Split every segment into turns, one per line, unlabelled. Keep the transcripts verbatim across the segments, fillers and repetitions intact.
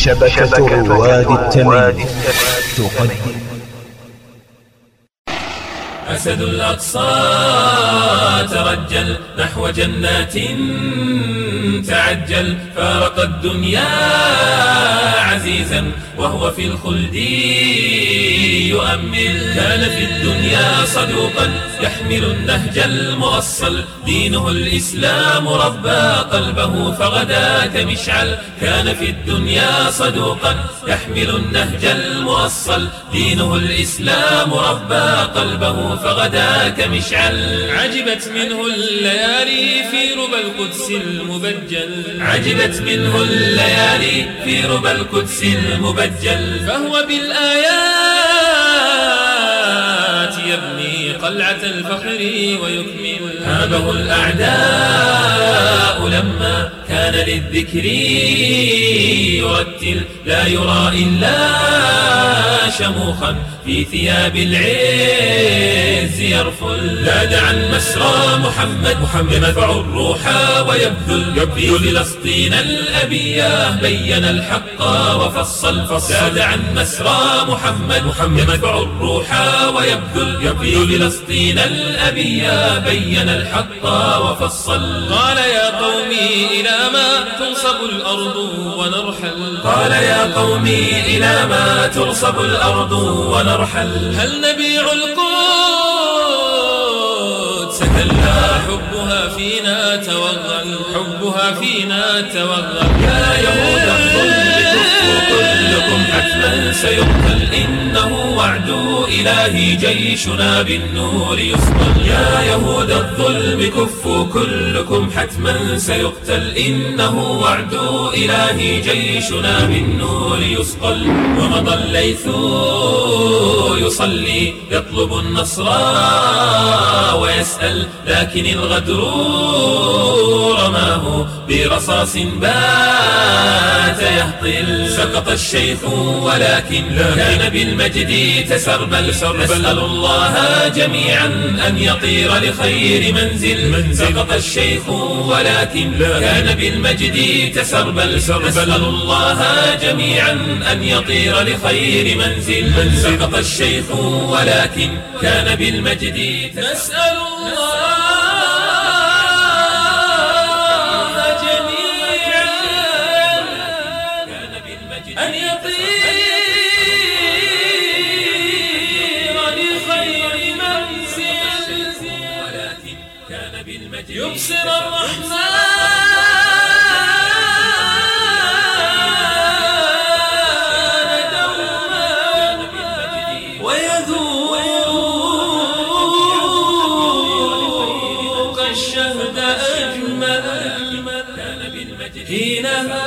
شبكة رواد التمييز تقدم
أسد الأقصى ترجل نحو جنات تعجل، فارق الدنيا عزيزا وهو في الخلد يؤمل. كان في الدنيا صدوقا يحمل النهج المؤصل، دينه الإسلام ربى قلبه فغدا كمشعل. كان في الدنيا صدوقا يحمل النهج المؤصل، دينه الإسلام ربى قلبه فغدا كمشعل. عجبت منه الليالي في ربى القدس المبجل، عجبت منه الليالي في ربى القدس المبجل. فهو بالآيات يبني قلعة الفخر ويكمل. هابه الأعداء لما كان للذكر يرتل، لا يرى إلا شموخا في ثياب العز يرفل. لا دعا مسرى محمد محمد يدفع الروح ويبذل في فلسطين الأبية، بين الحق وفصل فصل. لا دعا مسرى محمد محمد يدفع الروح ويبذل في فلسطين الأبية، بين الحق وفصل. قال يا قومي إلى ما تنصب الأرض ونرحل، قال يا قومي إلى ما تنصب الأرض ونرحل. هل نبيع القدس كلا حبها فينا توغل، حبها فينا توغل. يا يهود الظلم كفوا كلكم حتما سيقتل، إنه وعد إلهي جيشنا بالنور يصقل. يا يهود الظلم كفوا كلكم حتما سيقتل، إنه وعد إلهي جيشنا بالنور يصقل. ومضى الليث يصلي يطلب النصر ويسأل، لكن الغدر رماه برصاص بات يهطل. سقط الشيخ ولكن كان بالمجد تسربل، نسأل الله جميعا أن يطير لخير منزل. سقط الشيخ ولكن كان بالمجد تسربل، نسأل الله جميعا أن يطير لخير منزل. سقط الشيخ ولكن كان بالمجد تسربل، نسأل الله أن يطير لخير منزل، ولكن كان بالمجد يبصر الرحمن دوما ويذوق الشهد أجمل حينها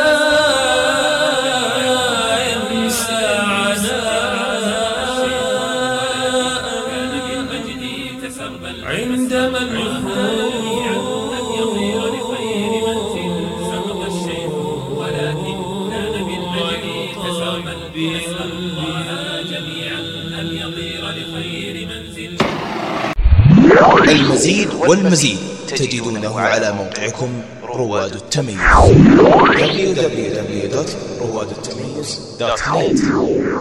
عندما
المزيد والمزيد تجدونه على موقعكم رواد التمييز دبليو دبليو دبليو دوت رواد التمييز دوت نت.